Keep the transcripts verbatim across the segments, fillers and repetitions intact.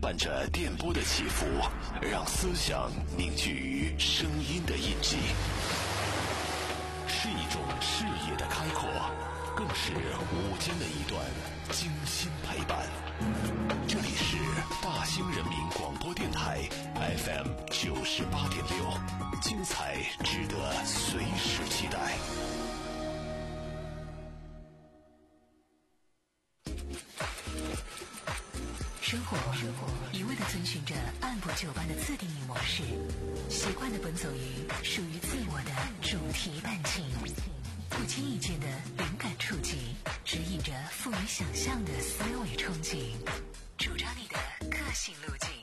伴着电波的起伏，让思想凝聚于声音的印记，是一种视野的开阔，更是午间的一段精心陪伴。这里是大兴人民广播电台 F M 九十八点六，精彩值得随时期待。 生活一味地遵循着按部就班的自定义模式，习惯地奔走于属于自我的主题伴情，不经意间的灵感触及，指引着富于想象的思维憧憬，主张你的个性路径。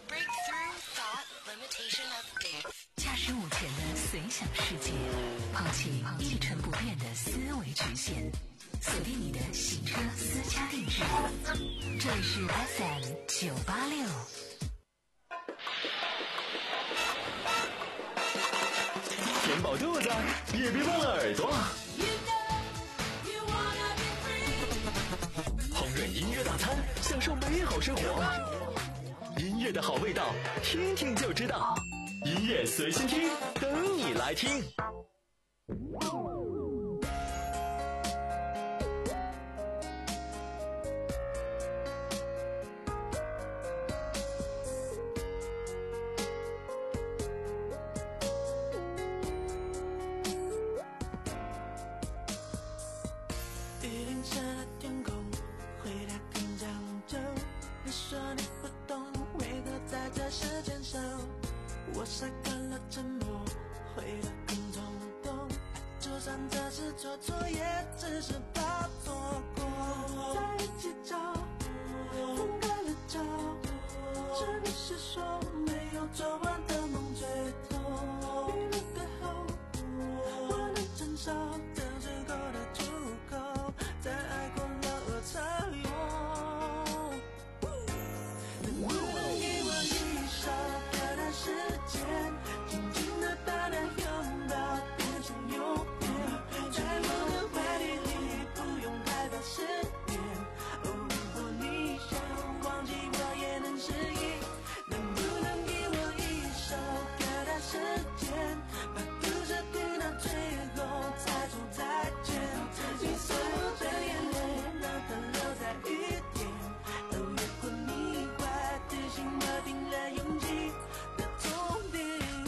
驾驶午前的随想世界，抛弃一成不变的思维局限，锁定你的洗车私家定制。这里是 F M 九八六。 填饱肚子，也别忘了耳朵。烹饪音乐大餐，享受美好生活。音乐的好味道，听听就知道。音乐随心听，等你来听。 我晒干了沉默，回了更冲动，就算这次做错也只是怕错过。在一起找，分开了找，是不是说没有做完的梦最痛？预留的后，我能承受这最后的出口，在爱过了我才用。能不能给我一首歌的时间，静静的把那拥抱变成永远，在我的怀里你不用害怕失眠。哦，如果你想忘记我也能适应，能不能给我一首歌的时间，把故事听到最后才说再见。你所有的眼泪让它留在雨点，哦，如果你快的心我定了勇气的终点。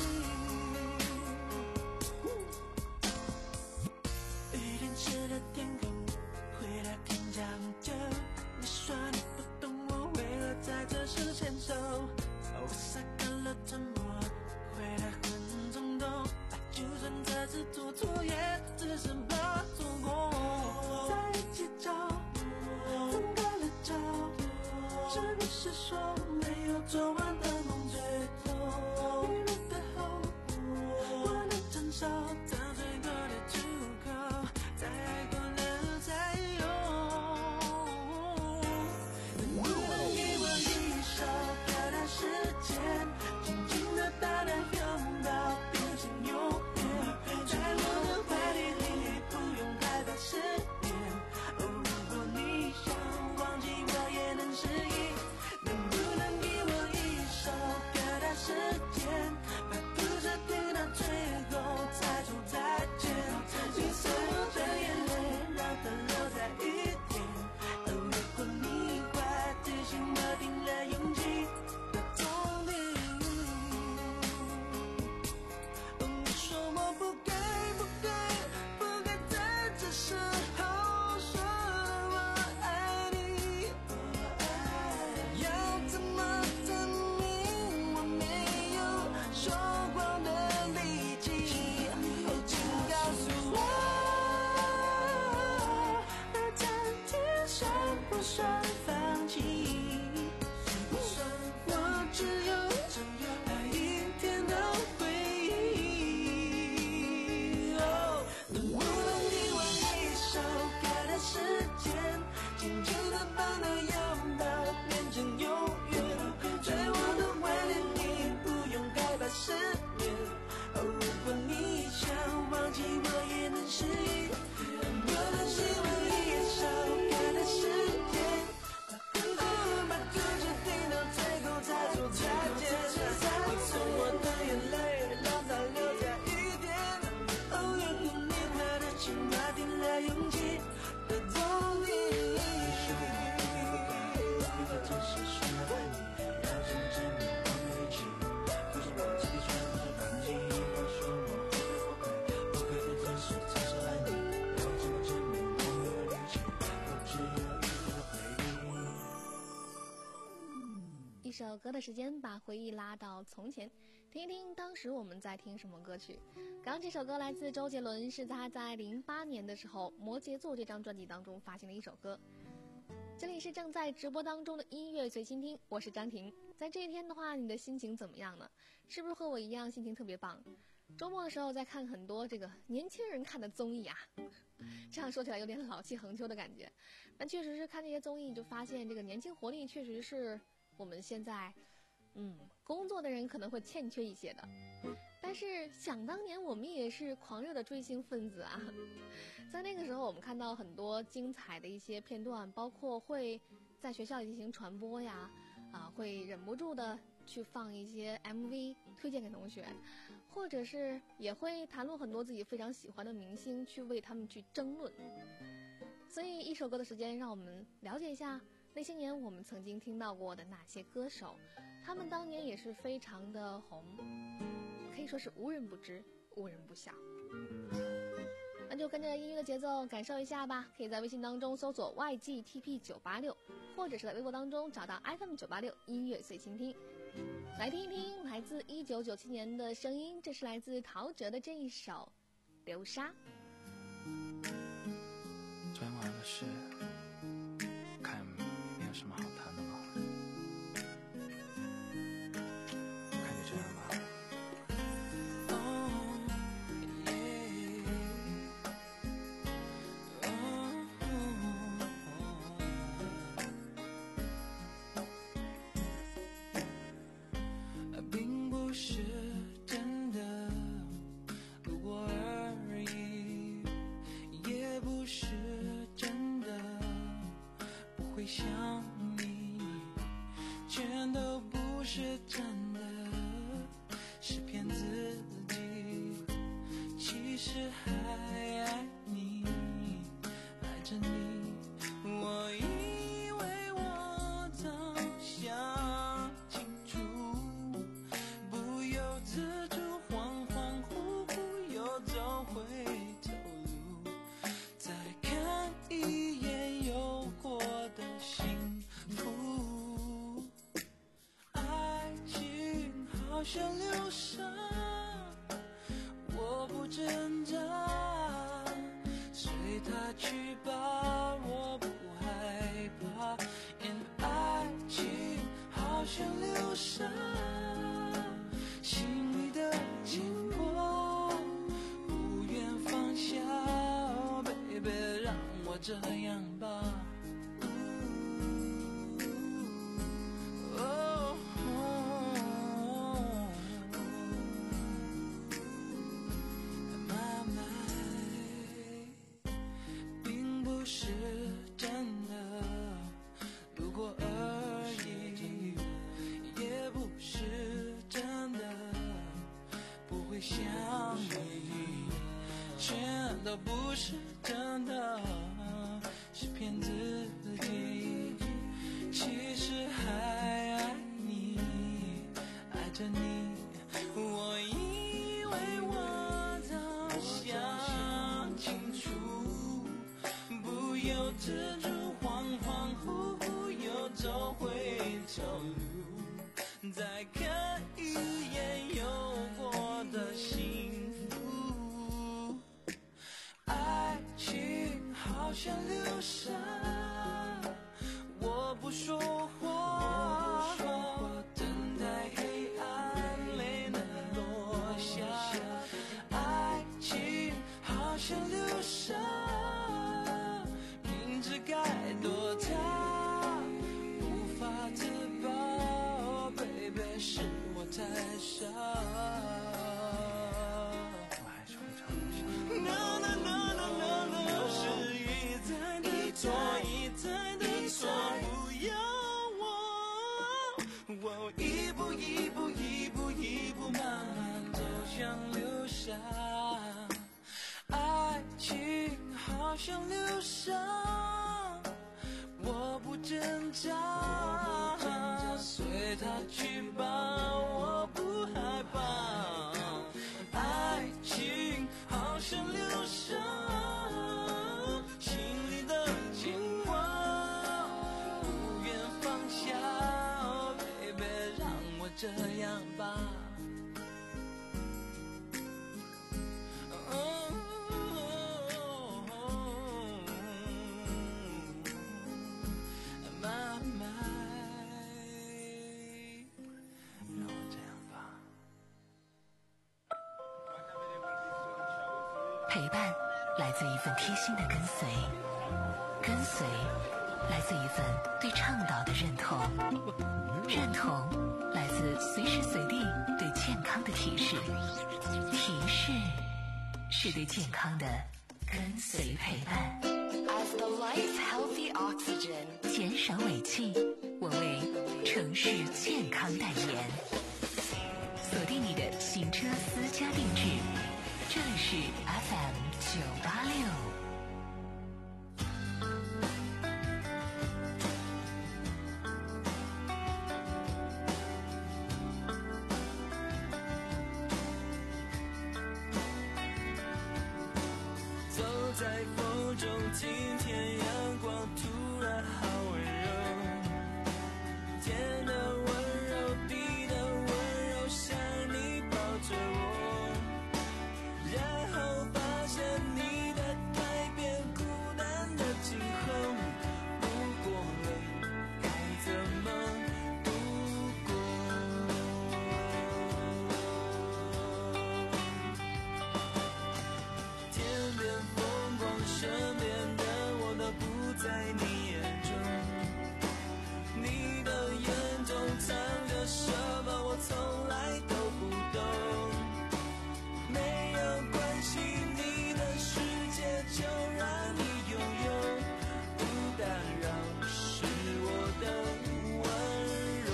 雨淋湿了天空，回来看讲究。你说你不懂我为何在这时牵手，我晒干了沉默，回来很冲动，就算这次做错也只是怕错过。在一起找，分开了找，是不是说没有做完的梦最痛？预留的后，我能承受到最后的出口，在爱过了才有。能不能给我一首歌的时间，静静的把那拥抱变成永远，在我的怀里你不用害怕失眠。哦，如果你想忘记我也能适应，能不能给我一首歌的时间，把故事听到最后才说再首歌的时间，把回忆拉到从前，听一听当时我们在听什么歌曲。刚刚这首歌来自周杰伦，是他在零八年的时候《摩羯座》这张专辑当中发行的一首歌。这里是正在直播当中的音乐随心听，我是张婷。在这一天的话，你的心情怎么样呢？是不是和我一样心情特别棒？周末的时候在看很多这个年轻人看的综艺啊，这样说起来有点老气横秋的感觉，但确实是看这些综艺就发现这个年轻活力确实是我们现在嗯工作的人可能会欠缺一些的。但是想当年我们也是狂热的追星分子啊，在那个时候我们看到很多精彩的一些片段，包括会在学校里进行传播呀，啊会忍不住的去放一些 M V 推荐给同学，或者是也会谈论很多自己非常喜欢的明星，去为他们去争论。所以一首歌的时间，让我们了解一下那些年我们曾经听到过的那些歌手，他们当年也是非常的红，可以说是无人不知无人不晓。那就跟着音乐的节奏感受一下吧，可以在微信当中搜索 Y G T P 九八六， 或者是在微博当中找到 F M 九八六 音乐随心听，来听一听来自一九九七年的声音，这是来自陶喆的这一首《流沙》。 昨天晚上的事看没有什么好谈的吗？看就这样吧。 并不是真的路过而已，也不是真的不会想你，全都不是真的，是骗自己，其实还爱你，爱着你。我以为我早想清楚，不由自主恍恍惚惚又走回头路，再看一眼有过的幸福。爱情好像流沙，我不挣扎，随它去吧，我不害怕。因为爱情好像流沙，心里的牵挂不愿放下。哦 baby 让我这样吧。哦妈妈，并不是真的路过而已，也不是真的不会想你，全都不是真的，是骗自己，其实还爱你，爱着你。我以为我早想清楚，不由自主恍恍惚惚又走回头路，再看一眼有过的幸福。爱情好像流沙，我不说话，等待黑暗没能落下。爱情好像流沙，明知该躲它，无法自拔。baby 是我太傻， 我还是会找流沙。 no no no no no no， 是一再的错，一再的错，不要我，我一步一步一步一步慢慢走向流沙。爱情好像流沙，我不挣扎，随它去吧，我不害怕。爱情好像流沙，心里的牵挂不愿放下。Oh baby 陪伴来自一份贴心的跟随，跟随来自一份对倡导的认同，认同来自随时随地对健康的提示，提示是对健康的跟随陪伴。 As the life's healthy oxygen， 减少尾气，我为城市健康代言。锁定你的行车私家定制，这里是 F M 九八六。 走在风中，今天阳光突然好温柔，天的温柔，地的温柔，像你抱着我，然后发现你的改变，孤单的今后，不过泪该怎么度过？天边风光，身边的我都不在你眼中，你的眼中藏着什么，我从来都不懂。没有关系，你的世界就让你拥有，不打扰是我的温柔。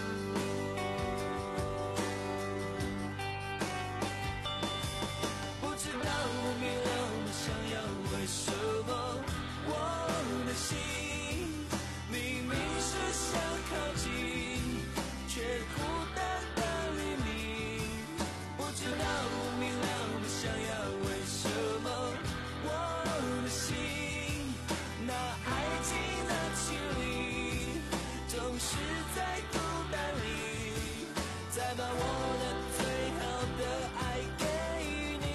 不知道我明了我想要为什么，我的心明明是想靠近，却孤单的黎明。不知道我明了我想要为什么，我的心那爱情的绮丽，总是在孤单里，再把我的最好的爱给你。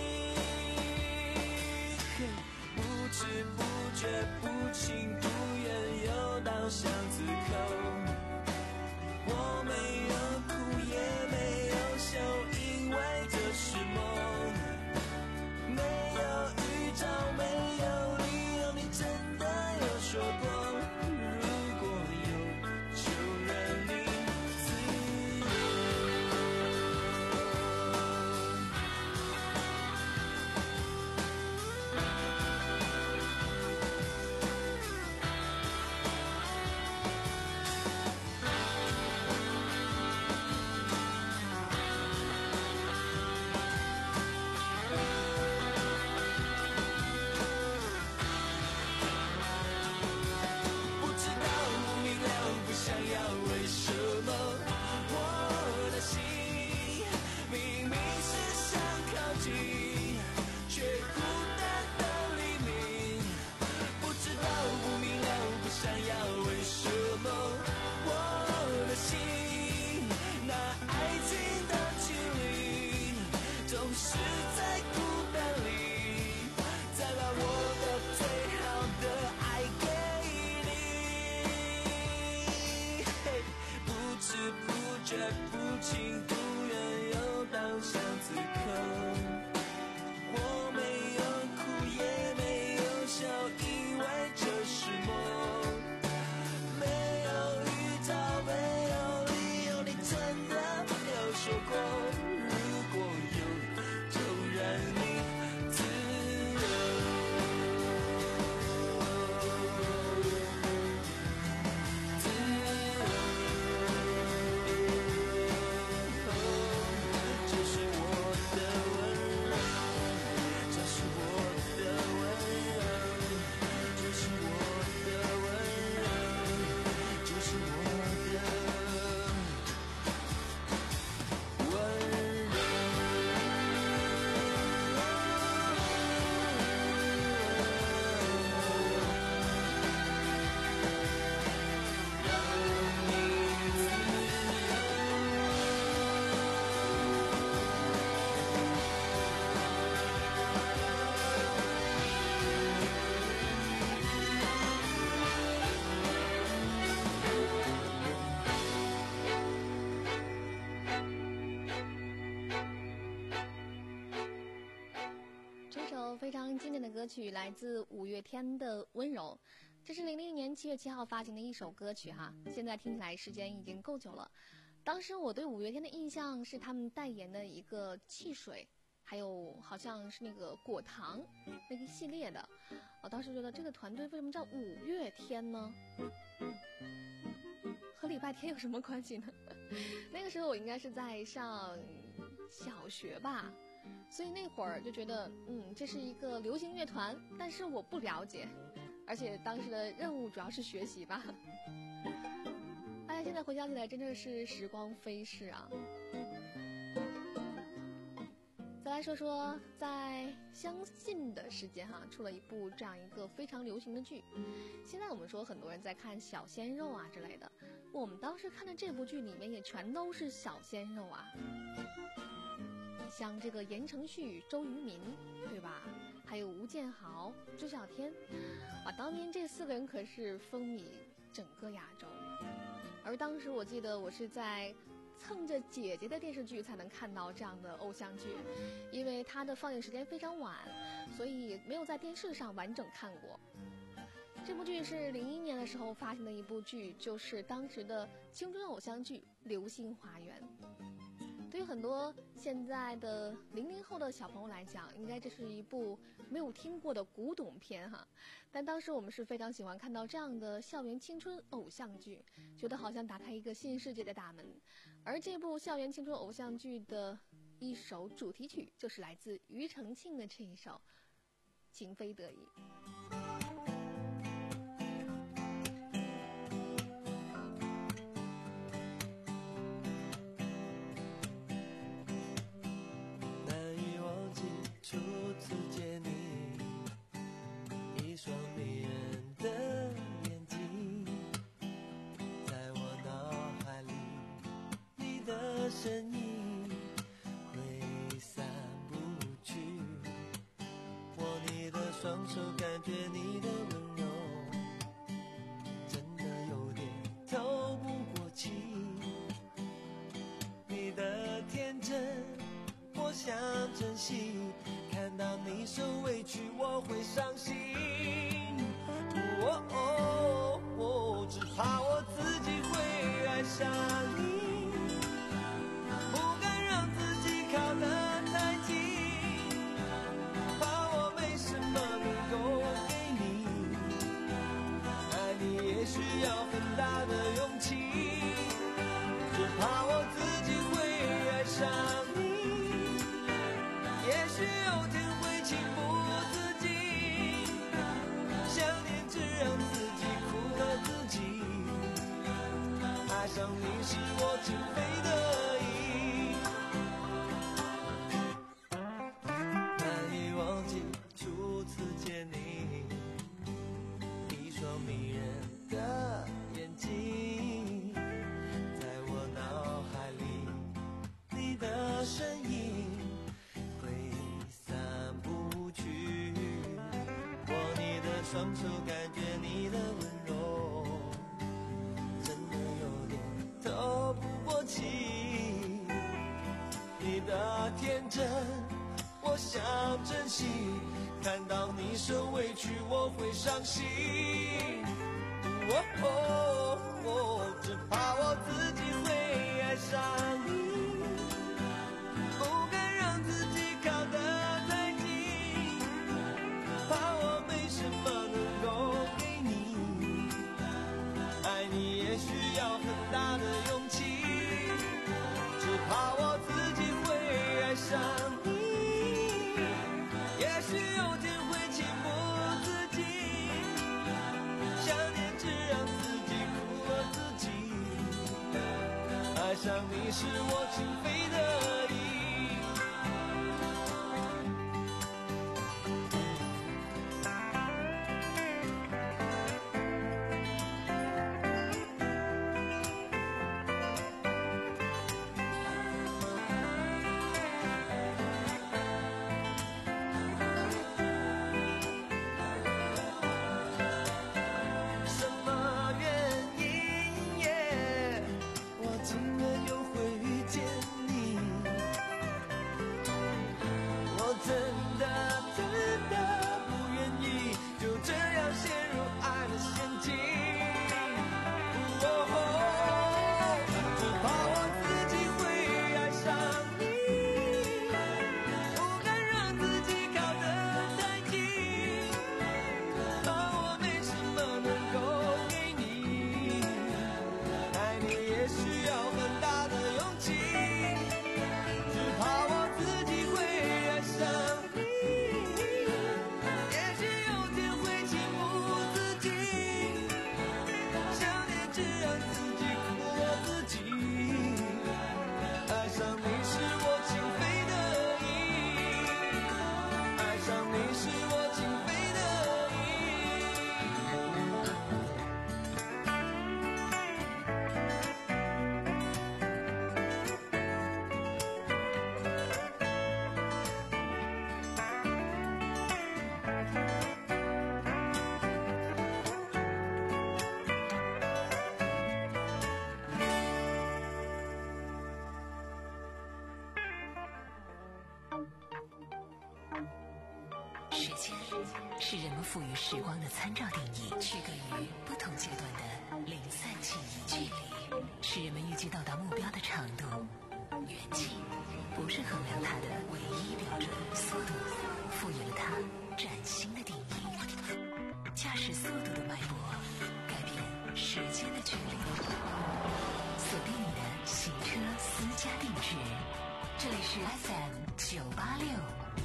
不知不觉，不情不愿，又到巷子口，我没有哭也没有笑，因为这是梦。没有预兆，没有理由，你真的有说过，如果有就让你自由。 非常经典的歌曲，来自五月天的《温柔》，这是零零年七月七号发行的一首歌曲哈。现在听起来时间已经够久了。当时我对五月天的印象是他们代言的一个汽水，还有好像是那个果糖那个系列的。我当时觉得这个团队为什么叫五月天呢？和礼拜天有什么关系呢？那个时候我应该是在上小学吧。所以那会儿就觉得，嗯，这是一个流行乐团，但是我不了解，而且当时的任务主要是学习吧。哎呀，现在回想起来真的是时光飞逝啊。再来说说，在相近的时间哈，出了一部这样一个非常流行的剧。现在我们说很多人在看小鲜肉啊之类的，我们当时看的这部剧里面也全都是小鲜肉啊。像这个言承旭、周渝民，对吧？还有吴建豪、朱孝天，啊，当年这四个人可是风靡整个亚洲。而当时我记得我是在蹭着姐姐的电视剧才能看到这样的偶像剧，因为它的放映时间非常晚，所以没有在电视上完整看过。这部剧是零一年的时候发行的一部剧，就是当时的青春偶像剧《流星花园》。对于很多现在的零零后的小朋友来讲，应该这是一部没有听过的古董片哈。但当时我们是非常喜欢看到这样的校园青春偶像剧，觉得好像打开一个新世界的大门。而这部校园青春偶像剧的一首主题曲，就是来自庾澄庆的这一首《情非得已》。 初次见你，一双迷人的眼睛，在我脑海里，你的身影挥散不去。握你的双手，感觉你的温柔，真的有点透不过气。你的天真，我想珍惜。看到你受委屈，我会伤心。哦哦哦，只怕我自己会爱上你，不敢让自己靠得太近，怕我没什么能够给你。爱你也需要很大的勇气，只怕我自己会爱上你。也许有天会情不自禁，想念只让自己苦了自己。爱上你是我情非得已，难以忘记初次见你，一双迷人的眼睛，在我脑海里，你的身影双手感觉你的温柔，真的有点透不过气。你的天真，我想珍惜。看到你受委屈，我会伤心。哦哦哦，只怕我自己会爱上你，不敢让自己靠得太近，怕我没什么给你。爱你也需要很大的勇气，只怕我自己会爱上你。也许有天会情不自禁，想念只让自己苦了自己。爱上你是我情非得已。 惯自己苦我自己，爱上你是我情非得已，爱上你是我情非得时间是人们赋予时光的参照定义，区隔于不同阶段的零散记忆。距离是人们预计到达目标的长度，远近不是衡量它的唯一标准。速度赋予了它崭新的定义，驾驶速度的脉搏改变时间的距离。锁定你的行车私家定制，这里是 F M 九八六。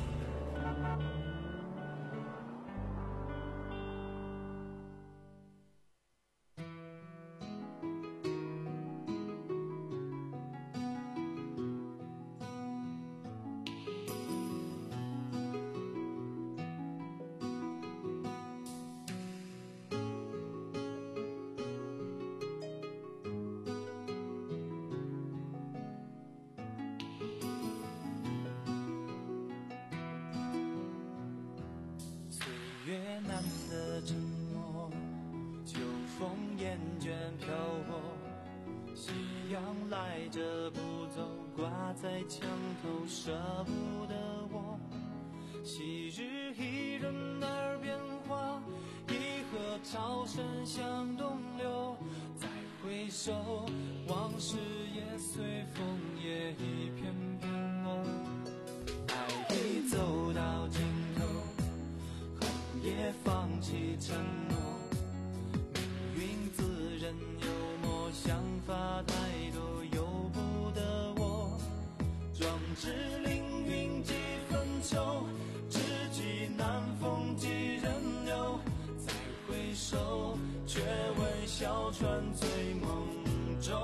越难的沉默，秋风厌倦飘过，夕阳来者不走，挂在墙头舍不得我。昔日一人耳边话，一河潮声向东流。再回首，往事也随风也一片片落。爱已走到尽头，也放弃承诺，命运自认幽默，想法太多由不得我。壮志凌云几分愁，知己难逢几人留。再回首，却闻小船醉梦中。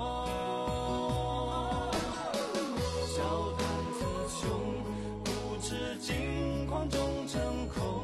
笑谈雌雄，不知惊狂中成空。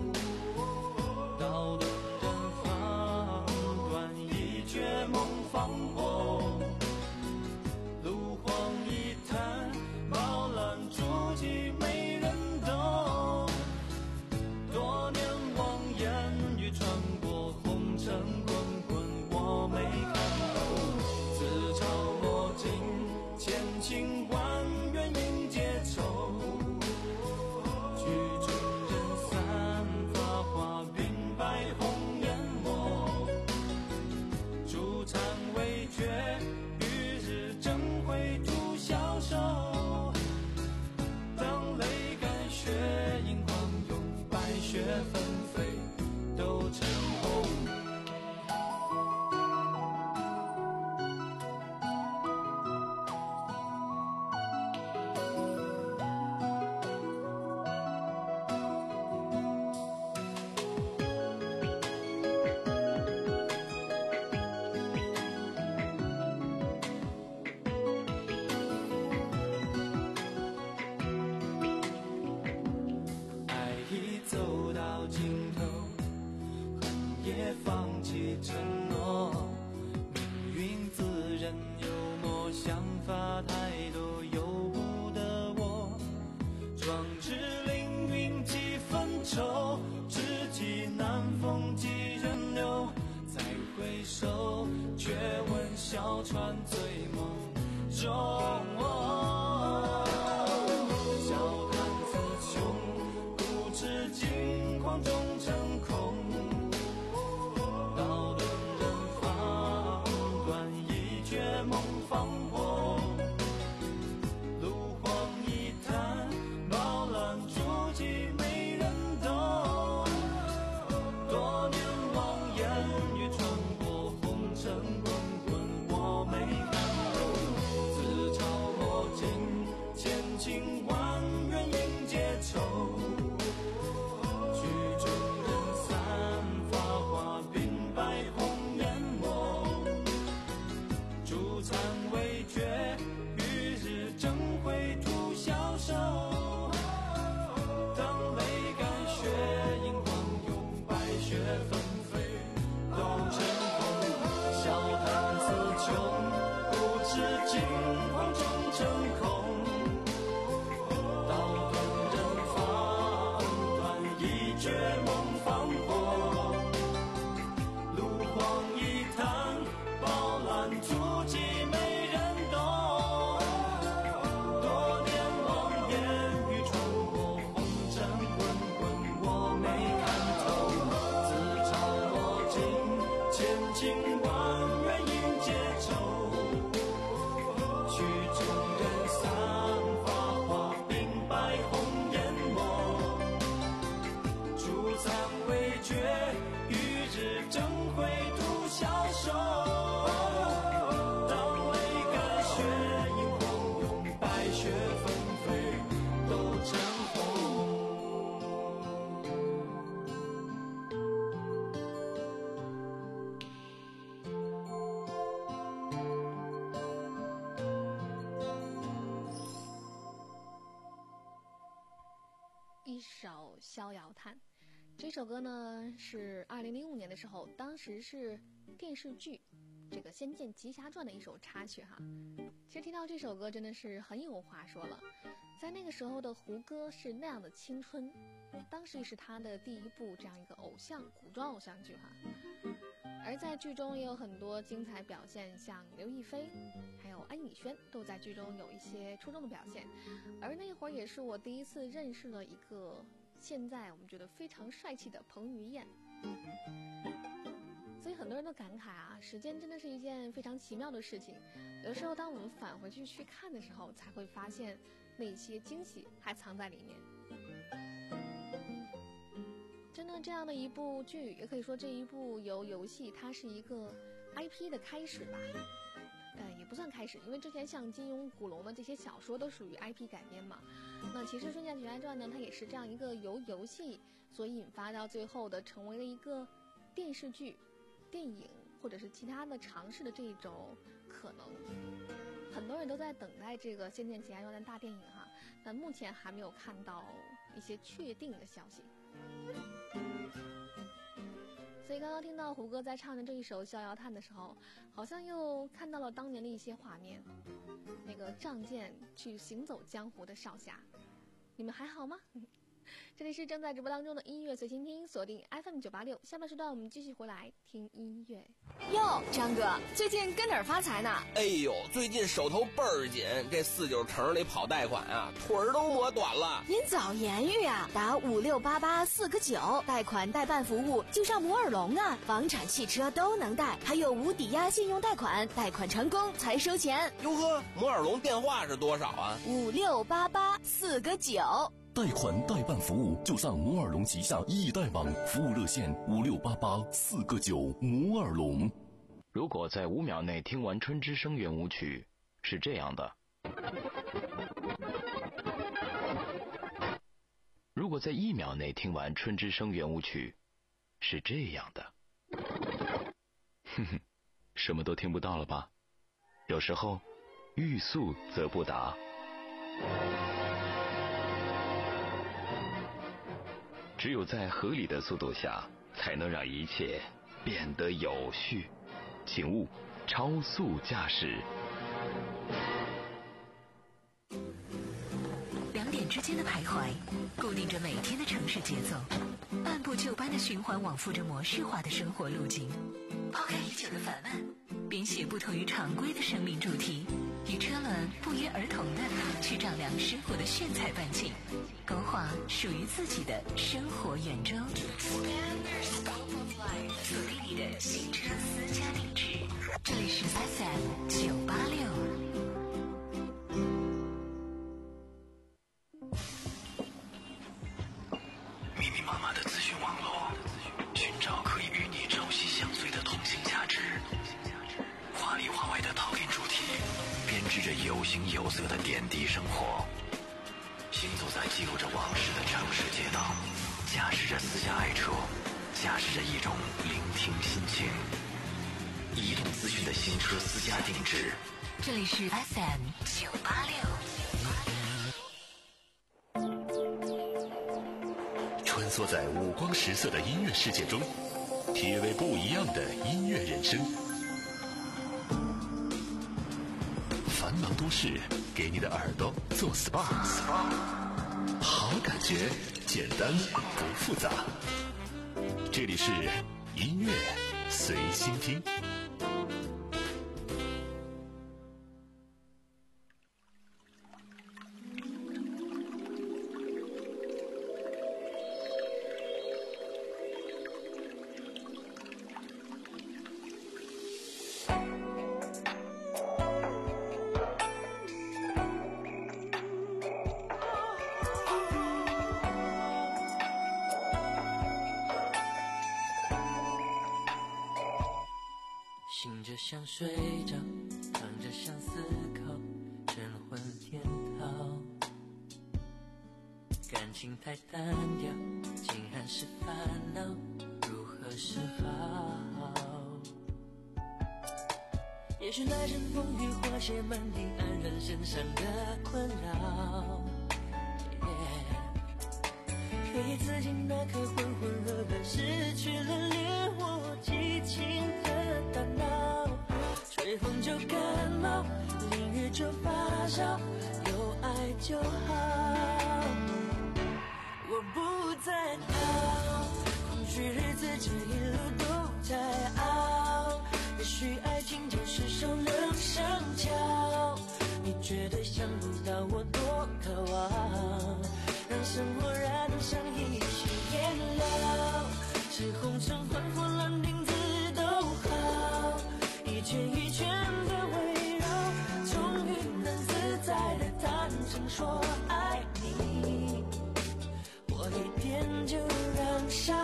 道顿人放断，一绝梦放火。炉荒一滩，饱览足迹没人懂。多年望眼欲穿过，红尘滚滚我没看透。自嘲墨尽，千情万缘应结愁。曲终人散，发花鬓白红颜墨。朱残未绝，与日争辉徒消瘦。当泪干血影狂涌，白雪纷飞都成红。爱已走到尽头，恨也放弃承诺。命运自认幽默，想法太多由不得我。壮志凌云几分愁，知己难逢几人留。再回首，却闻小船醉梦中。笑谈雌雄，不知惊狂中成空。道顿人放断，一绝梦放火。炉荒一滩，饱览足迹没人懂。多年望眼欲穿过，红尘滚滚我没看透。自嘲墨尽，千情万缘应结愁。曲终人散，发花鬓白红颜墨。 这首歌呢是二零零五年的时候，当时是电视剧这个《仙剑奇侠传》的一首插曲哈。其实听到这首歌真的是很有话说了，在那个时候的胡歌是那样的青春，当时也是他的第一部这样一个偶像古装偶像剧哈。而在剧中也有很多精彩表现，像刘亦菲还有安以轩都在剧中有一些出众的表现。而那会儿也是我第一次认识了一个现在我们觉得非常帅气的彭于晏。所以很多人都感慨啊，时间真的是一件非常奇妙的事情，有的时候当我们返回去去看的时候，才会发现那些惊喜还藏在里面。真的这样的一部剧，也可以说这一部由游戏它是一个 I P 的开始吧，呃，也不算开始，因为之前像金庸、古龙的这些小说都属于 I P 改编嘛。那其实《孙剑奇侠传》呢，它也是这样一个由游戏所引发到最后的，成为了一个电视剧、电影或者是其他的尝试的这种可能。很多人都在等待这个《仙剑奇侠传》的大电影哈，但目前还没有看到一些确定的消息。所以刚刚听到胡歌在唱的这一首《逍遥叹》的时候，好像又看到了当年的一些画面，那个仗剑去行走江湖的少侠，你们还好吗？这里是正在直播当中的音乐随心听，锁定 F M 九八六，下半时段我们继续回来听音乐。 哟，张哥，最近跟哪儿发财呢？ 哎呦，最近手头倍儿紧，这四九城里跑贷款啊，腿儿都磨短了。 您早言语啊，打五六八八四个九，贷款代办服务就上摩尔龙啊，房产、汽车都能贷，还有无抵押信用贷款，贷款成功才收钱。 哟呵，摩尔龙电话是多少啊？ 五六八八四个九。 贷款代办服务就上摩尔龙旗下易贷网，服务热线五六八八四个九。摩尔龙。 如果在五秒内听完春之声圆舞曲，是这样的；如果在一秒内听完春之声圆舞曲，是这样的。哼哼，什么都听不到了吧？有时候，欲速则不达。只有在合理的速度下，才能让一切变得有序。请勿超速驾驶。 两点之间的徘徊，固定着每天的城市节奏，按部就班的循环往复着模式化的生活路径。抛开已久的烦闷，编写不同于常规的生命主题，与车轮不约而同的去丈量生活的炫彩半径，勾画属于自己的生活圆周。锁定你的新车私家定制，这里是 F M 九八六。 密密麻麻的资讯网络，寻找可以与你朝夕相随的通信价值。华里华外的套练主题，编织着有形有色的点滴生活。行走在记录着往事的城市街道，驾驶着私家爱车，驾驶着一种聆听心情。移动资讯的新车私家定制， 这里是 F M 九八六。 穿梭在五光十色的音乐世界中，体味不一样的音乐人生。繁忙都市，给你的耳朵做 S P A， 好感觉，简单不复杂。这里是音乐随心听。 醒着想睡着，躺着想思考，神魂颠倒。感情太单调，竟然是烦恼，如何是好？也许那阵风雨化解满地安然身上的困扰， yeah 回忆自己那颗浑浑噩噩，失去了连我激情的大脑。吹风就感冒，淋雨就发烧，有爱就好。我不再逃，空虚日子这一路都在熬。也许爱情就是熟能生巧，你绝对想不到我多渴望，让生活燃上一些颜料，是红尘幻火乱钉子都好，一圈一圈的围绕，终于能自在的坦诚说爱你，我一点就燃烧。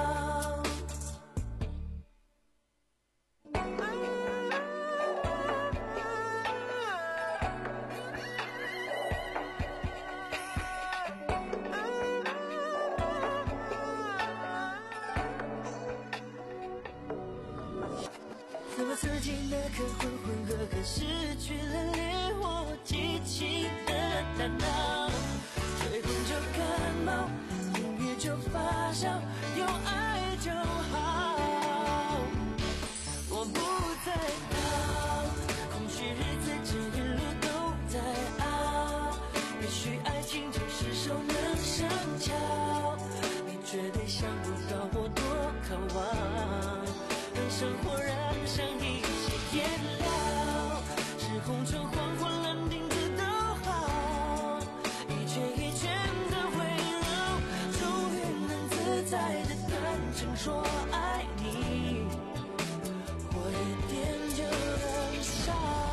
自己那颗浑浑噩噩，失去了连我激情的大脑，吹风就感冒，淋雨就发烧，有爱就好。我不再逃，空虚日子这一路都在熬，也许爱情就是熟能生巧，你绝对想不到我多渴望，让生活燃上一些颜料，是红尘黄昏蓝钉子都好，一圈一圈的围绕，终于能自在的坦诚说爱你，我一点就燃烧。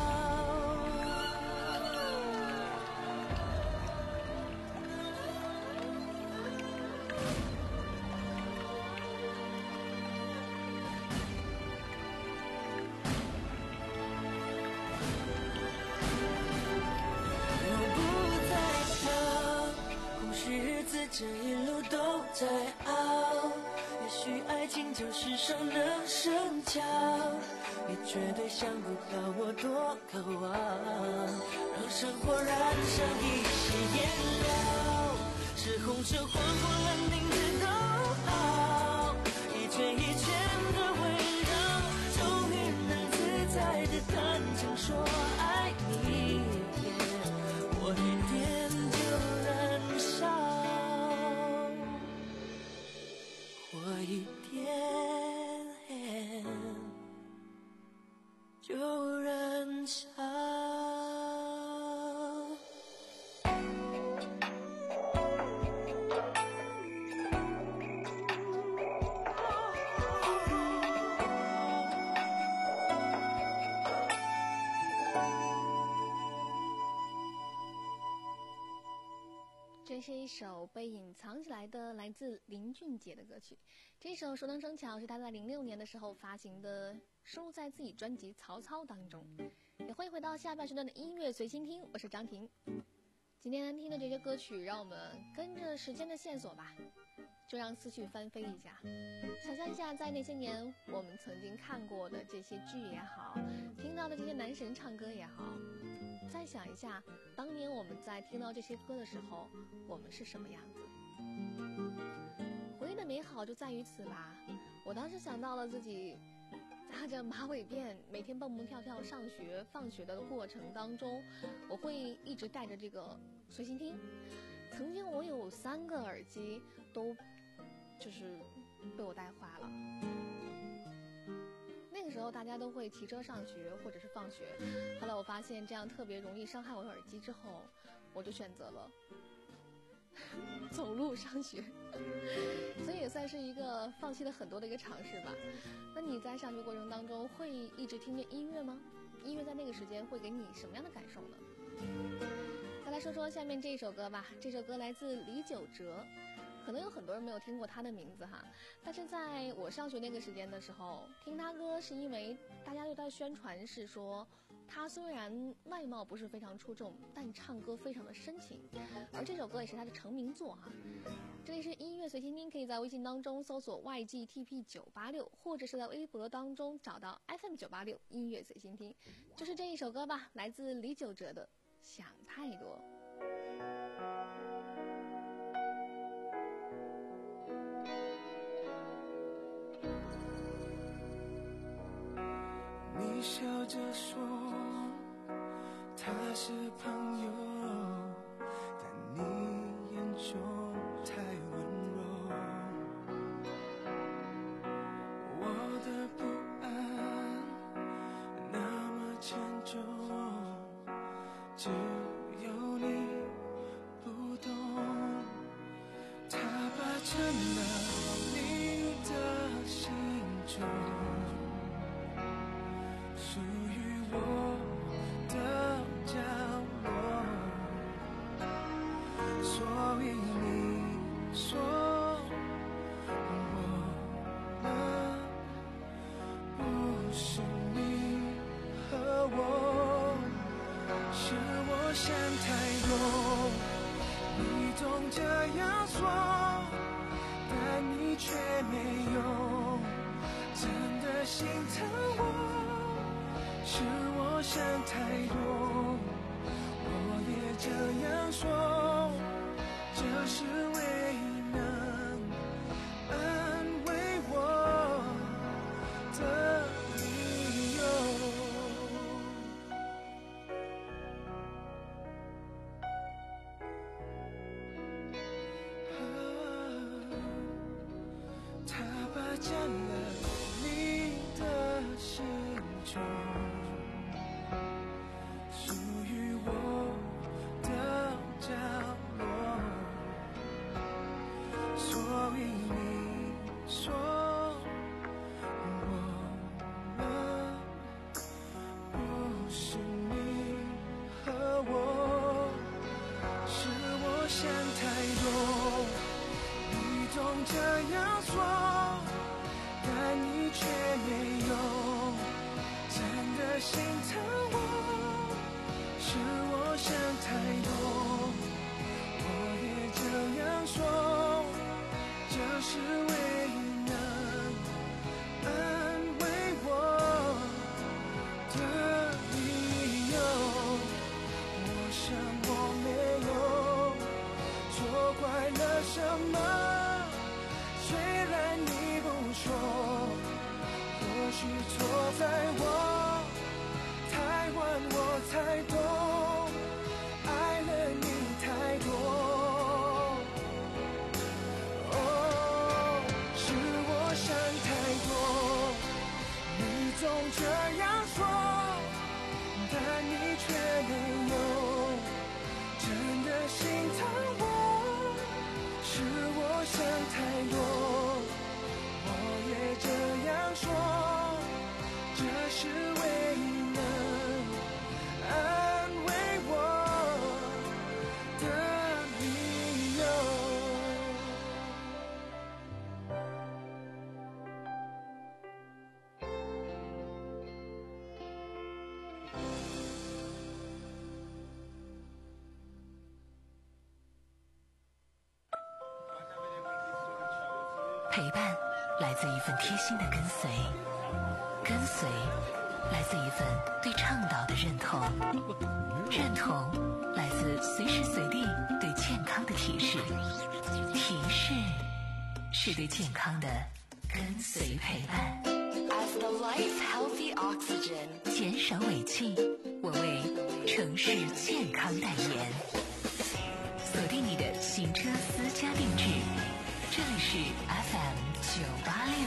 这一路都在熬，也许爱情就是熟能生巧，你绝对想不到我多渴望，让生活燃上一些颜料，是红尘黄昏蓝钉子都好，一圈一圈的围绕，终于能自在的坦诚说爱你，我一点就燃烧，我一点就燃烧。 这是一首被隐藏起来的来自林俊杰的歌曲，这首《熟能生巧》是他在零六年的时候发行的，收录在自己专辑《曹操》当中。也欢迎回到下半时段的音乐随心听，我是张婷。今天听的这些歌曲，让我们跟着时间的线索吧，就让思绪翻飞一下，想象一下在那些年我们曾经看过的这些剧也好，听到的这些男神唱歌也好，再想一下当年我们在听到这些歌的时候我们是什么样子。回忆的美好就在于此吧，我当时想到了自己扎着马尾辫每天蹦蹦跳跳上学放学的过程当中，我会一直带着这个随心听。曾经我有三个耳机都就是被我带坏了。那个时候大家都会骑车上学或者是放学，后来我发现这样特别容易伤害我的耳机之后，我就选择了走路上学，所以也算是一个放弃了很多的一个尝试吧。那你在上学过程当中会一直听着音乐吗？音乐在那个时间会给你什么样的感受呢？再来说说下面这首歌吧，这首歌来自李玖哲，可能有很多人没有听过他的名字哈，但是在我上学那个时间的时候听他歌，是因为大家对他的宣传是说他虽然外貌不是非常出众，但唱歌非常的深情，而这首歌也是他的成名作哈。这里是音乐随心听，可以在微信当中搜索 Y G T P 九八六，或者是在微博当中找到 F M 九八六音乐随心听，就是这一首歌吧，来自李玖哲的想太多。 笑着说他是朋友，但你眼中太温柔。我的不安那么沉重，只有你不懂。他霸占了你的心中，属于我的角落，所以你说我们不是你和我，是我想太多，你总这样说，但你却没有真的心疼我，是我想太多，我也这样说，这是唯一能安慰我的理由。他霸占了你的心中，属于我的角落，所以你说我们不是你和我，是我想太多，你总这样说，但你却没有真的心疼我，是我想太多，我也这样说，这是唯一能安慰我的理由。我想我没有错怪了什么，虽然你不说，或许错在我太晚，我才懂爱了你太多。哦，是我想太多，你总这样说，但你却没有真的心疼我，是我想太多，我也这样说，这是唯一能安慰我的理由。 陪伴来自一份贴心的跟随，跟随来自一份对倡导的认同，认同来自随时随地对健康的提示，提示是对健康的跟随陪伴。 As the life healthy oxygen， 减少尾气，我为城市健康代言。锁定你的行车私家定制，这里是 F M 九八六。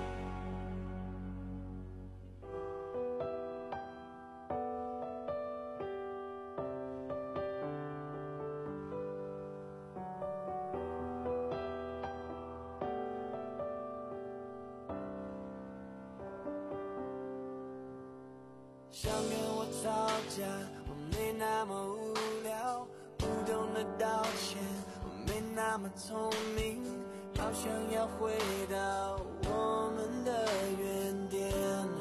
想跟我吵架，我没那么无聊，不懂得道歉，我没那么聪明，好想要回到我们的原点。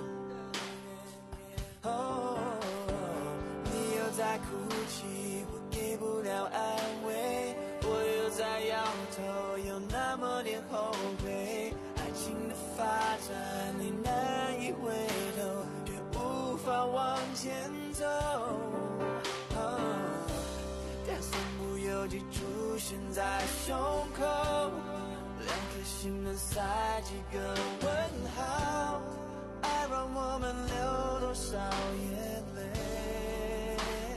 哦，你又在哭泣，我给不了安慰，我又在摇头，有那么点后悔，爱情的发展你难以回头，无法往前走，哦，但身不由己出现在胸口，两颗心能塞几个问号，爱让我们流多少眼泪。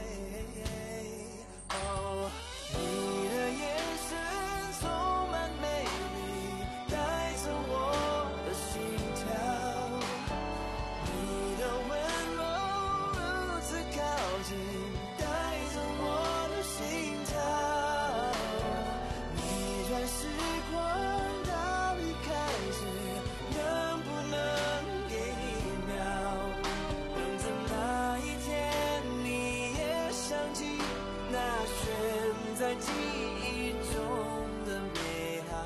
哦，你的眼神充满美丽，带着我的心跳。你的温柔如此靠近，带着我的心跳。逆转时光到离开时，能不能给一秒，等着那一天你也想起那悬在记忆中的美好。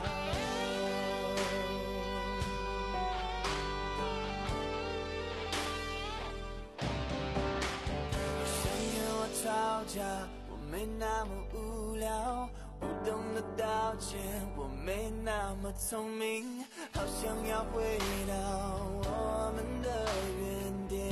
我想跟我吵架，我没那么无聊，不懂得道歉，我没那么聪明，好想要回到我们的原点。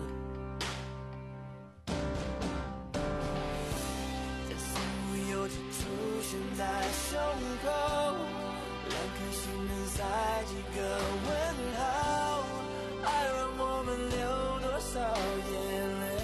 在似乎有天出现在胸口，两颗心能塞几个问号，爱让我们流多少眼泪。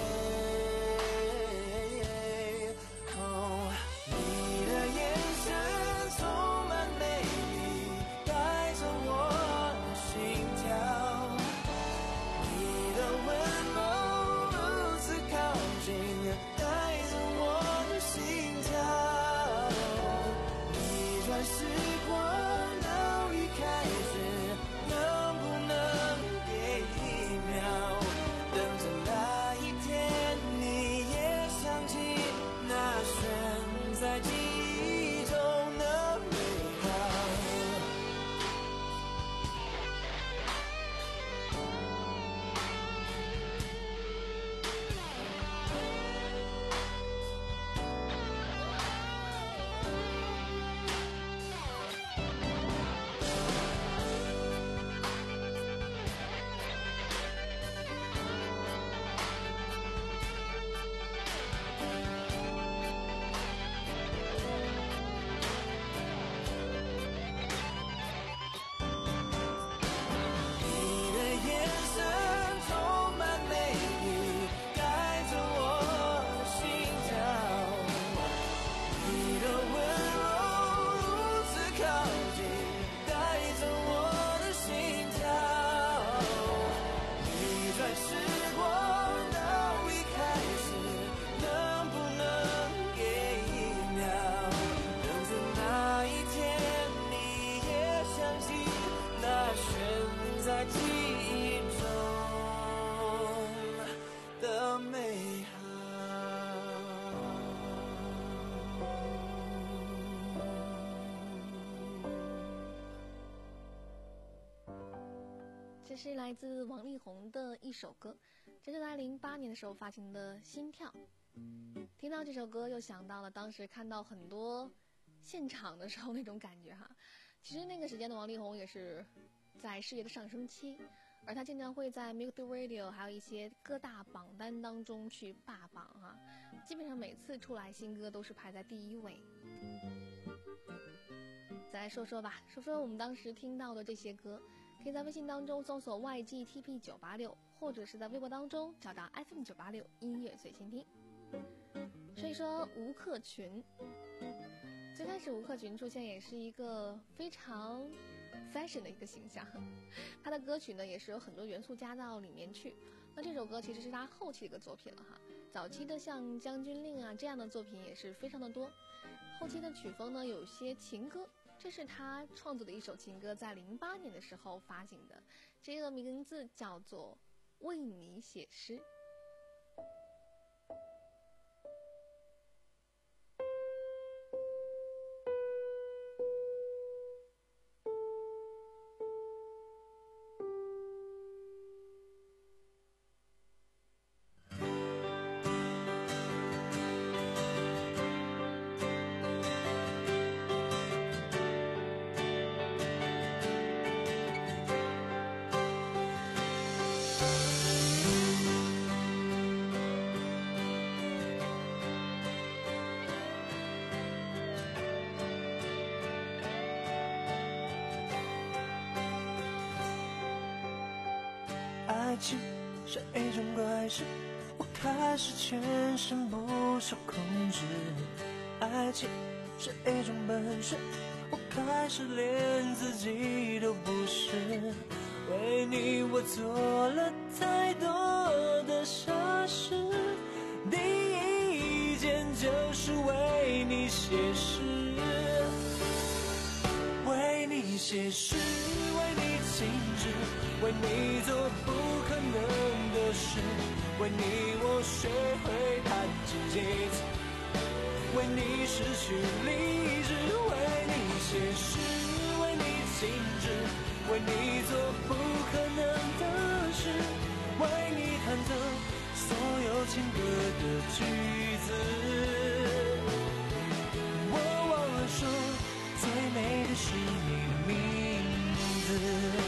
哦，你的眼神充满美丽，带着我的心跳。你的温柔如此靠近，带着我的心跳。逆转时光到离开时，能不能给一秒，等着那一天你也想起那悬在记忆中的美好。你的眼神充满美丽，带着我的心跳。你的温柔如此靠近，带着我的心跳。逆转时光到离开时，能不能给一秒，等着那一天你也想起那悬在记忆中的美好。 这是来自王力宏的一首歌，这是在零八年的时候发行的《心跳》。听到这首歌，又想到了当时看到很多现场的时候那种感觉哈。其实那个时间的王力宏也是在事业的上升期，而他经常会在 Music Radio 还有一些各大榜单当中去霸榜哈，基本上每次出来新歌都是排在第一位。再来说说吧，说说我们当时听到的这些歌，可以在微信当中搜索 Y G T P 九八六，或者是在微博当中找到 F M 九八六音乐随心听。所以说吴克群，最开始吴克群出现也是一个非常 fashion 的一个形象，他的歌曲呢也是有很多元素加到里面去。那这首歌其实是他后期的一个作品了哈，早期的像将军令啊这样的作品也是非常的多，后期的曲风呢有些情歌，这是他创作的一首情歌，在零八年的时候发行的，这个名字叫做为你写诗。 情是一种怪事，我开始全身不受控制。爱情是一种本事，我开始连自己都不是。为你我做了太多的傻事，第一件就是为你写诗，为你写诗，为你静止，为你做不可能的事，为你我学会弹琴几次，为你失去理智，为你写诗，为你静止，为你做不可能的事，为你弹奏所有情歌的句子。我忘了说，最美的是你的名字。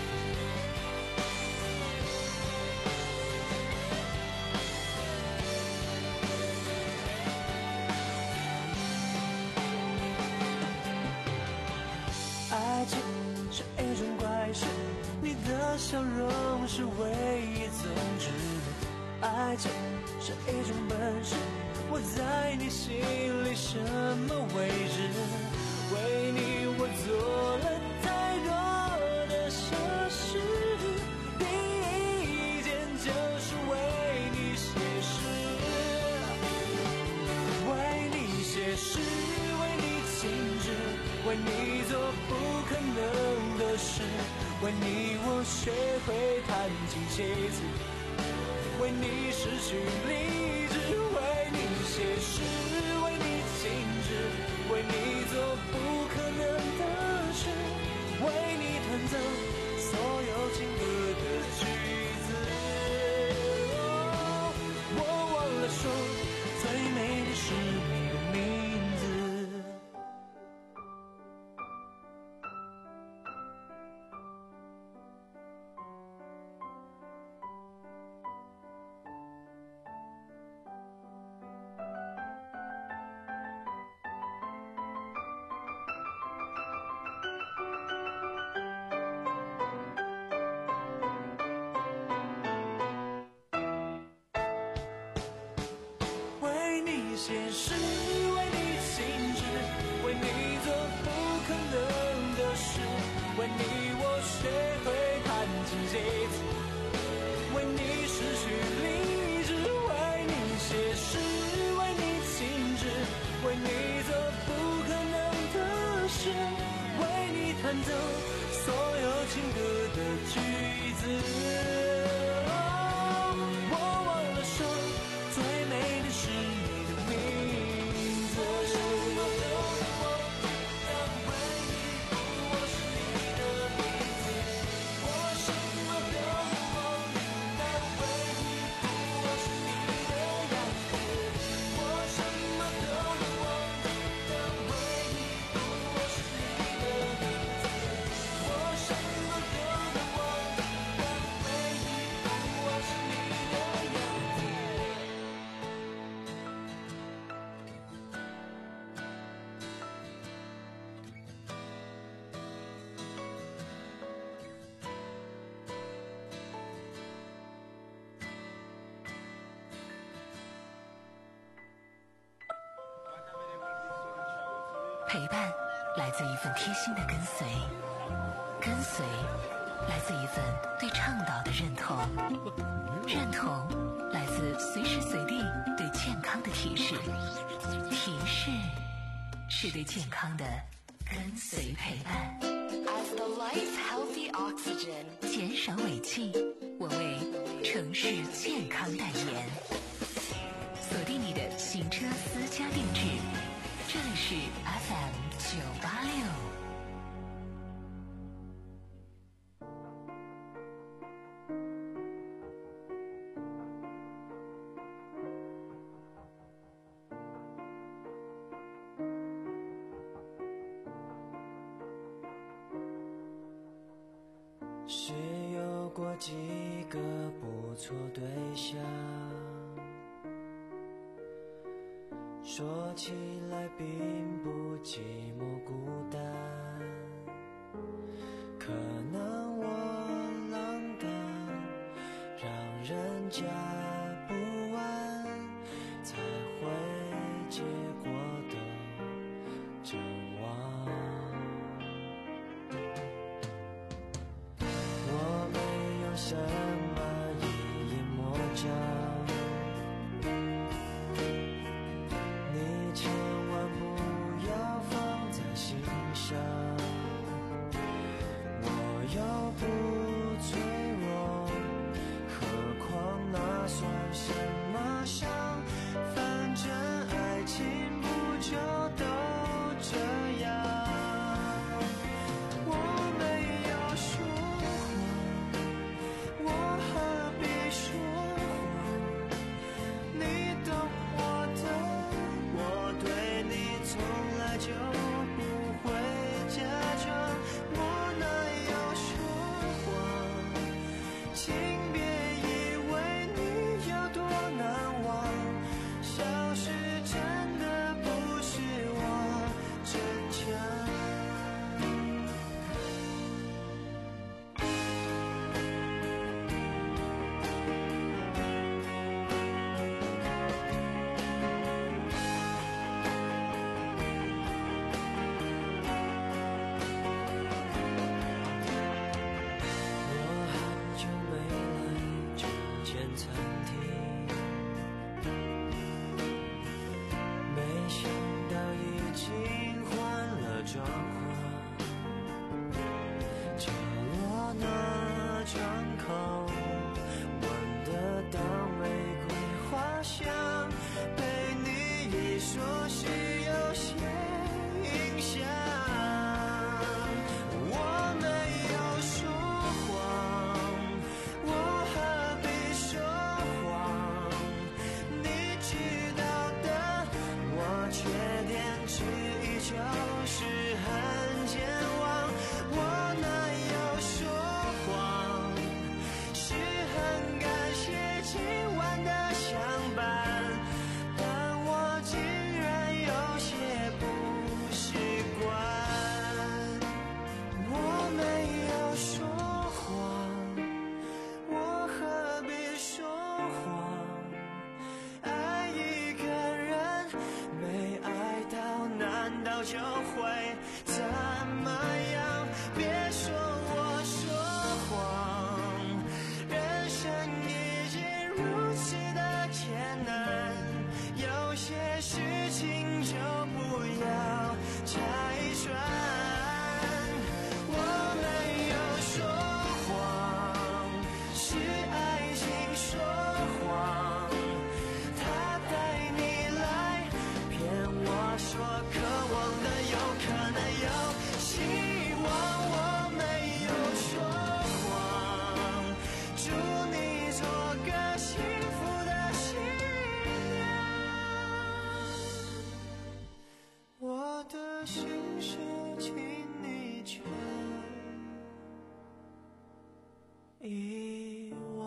爱情是一种怪事，你的笑容是唯一宗旨。爱情是一种本事，我在你心里什么位置？为你我做了太多的傻事，第一件就是为你写诗，为你写诗，为你静止，为你做不可能的事，为你我学会弹琴几次，为你失去理智，为你写诗，为你静止，为你做不可能的事，为你弹奏所有情歌的句子。哦，我忘了说，最美的是你的名字。为你写诗，为你静止，为你做不可能的事，为你我学会弹琴几次，为你失去理智，为你写诗，为你静止，为你做不可能的事，为你弹奏所有情歌的句子。我忘了说，最美的是你的名字。我什么都能忘记，但唯一不我是你的名字。我什么都能忘记，但唯一不我是你的样子。我什么都能忘记，但唯一不我是你的名字。我什么都能忘记，但唯一不我是你的样子。 陪伴来自一份贴心的跟随，跟随来自一份对倡导的认同，认同来自随时随地对健康的提示，提示是对健康的跟随陪伴。As the life healthy oxygen， 减少尾气，我为城市健康代言。锁定你的行车私家定制，这里是 F M 九八六。 是有过几个不错对象，说起来并不寂寞孤单，可能我浪荡， 许有些影响。我没有说谎，我何必说谎？你知道的，我缺点之一就是很健忘。我哪有说谎？是很感谢今晚的相伴，但我竟然有些不习惯。我没有说谎，我何必说谎？爱一个人没爱到，难道就会怎么样？别说我说谎，人生已经如此的艰难，有些事情就不要拆穿。我没有说谎，是爱情说谎，他带你来骗我说渴望的有可能有希望。我没有说谎，祝你做个幸福的新娘。我的心事请你全遗忘。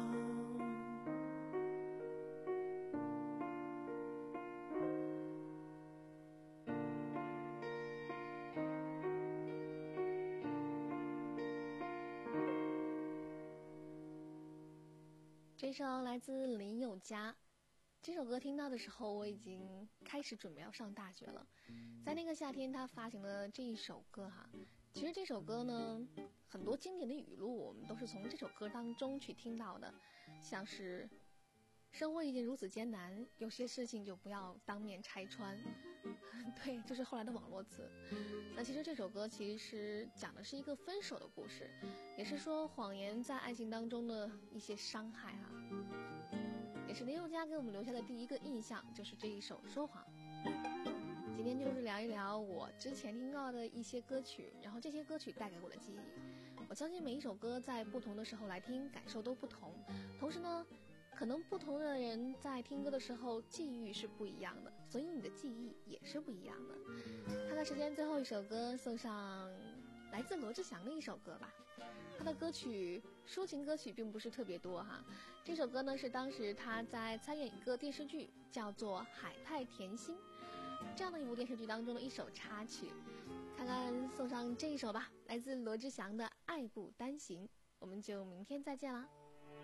这首来自林宥嘉。这首歌听到的时候，我已经开始准备要上大学了。在那个夏天，他发行了这一首歌哈。其实这首歌呢，很多经典的语录我们都是从这首歌当中去听到的，像是生活已经如此艰难，有些事情就不要当面拆穿。对，就是后来的网络词。那其实这首歌其实讲的是一个分手的故事，也是说谎言在爱情当中的一些伤害啊。也是林宥嘉给我们留下的第一个印象，就是这一首《说谎》。今天就是聊一聊我之前听到的一些歌曲，然后这些歌曲带给我的记忆。我相信每一首歌在不同的时候来听，感受都不同。同时呢，可能不同的人在听歌的时候际遇是不一样的，所以你的记忆也是不一样的。看看时间，最后一首歌送上来自罗志祥的一首歌吧。他的歌曲抒情歌曲并不是特别多哈，这首歌呢是当时他在参演一个电视剧叫做《海派甜心》这样的一部电视剧当中的一首插曲，看看送上这一首吧，来自罗志祥的《爱不单行》。我们就明天再见啦。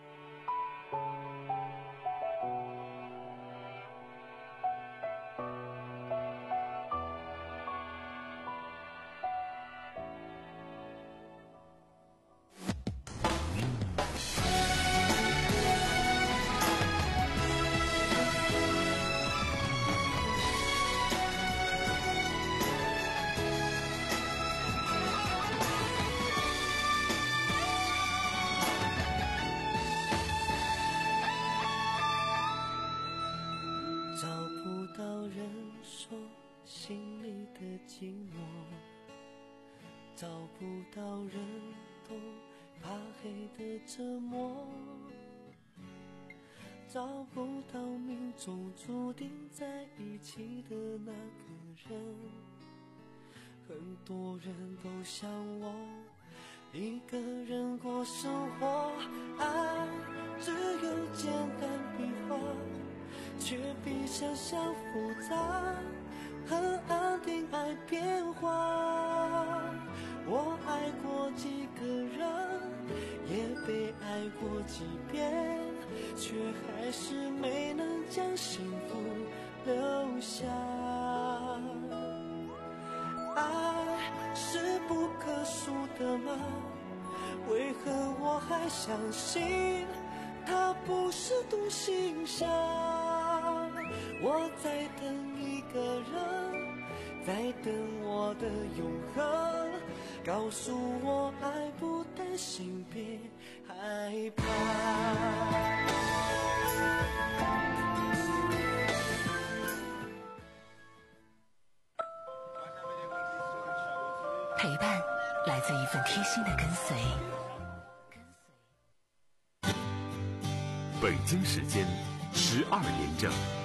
找不到人懂怕黑的折磨，找不到命中注定在一起的那个人。很多人都像我一个人过生活，爱只有简单笔画，却比想象复杂，很安定爱变化。我爱过几个人，也被爱过几遍，却还是没能将幸福留下。爱是不可数的吗？为何我还相信它不是独行侠？我在等一个人，在等我的永恒，告诉我爱不担心，别害怕。 陪伴来自一份贴心的跟随。 北京时间十二点整。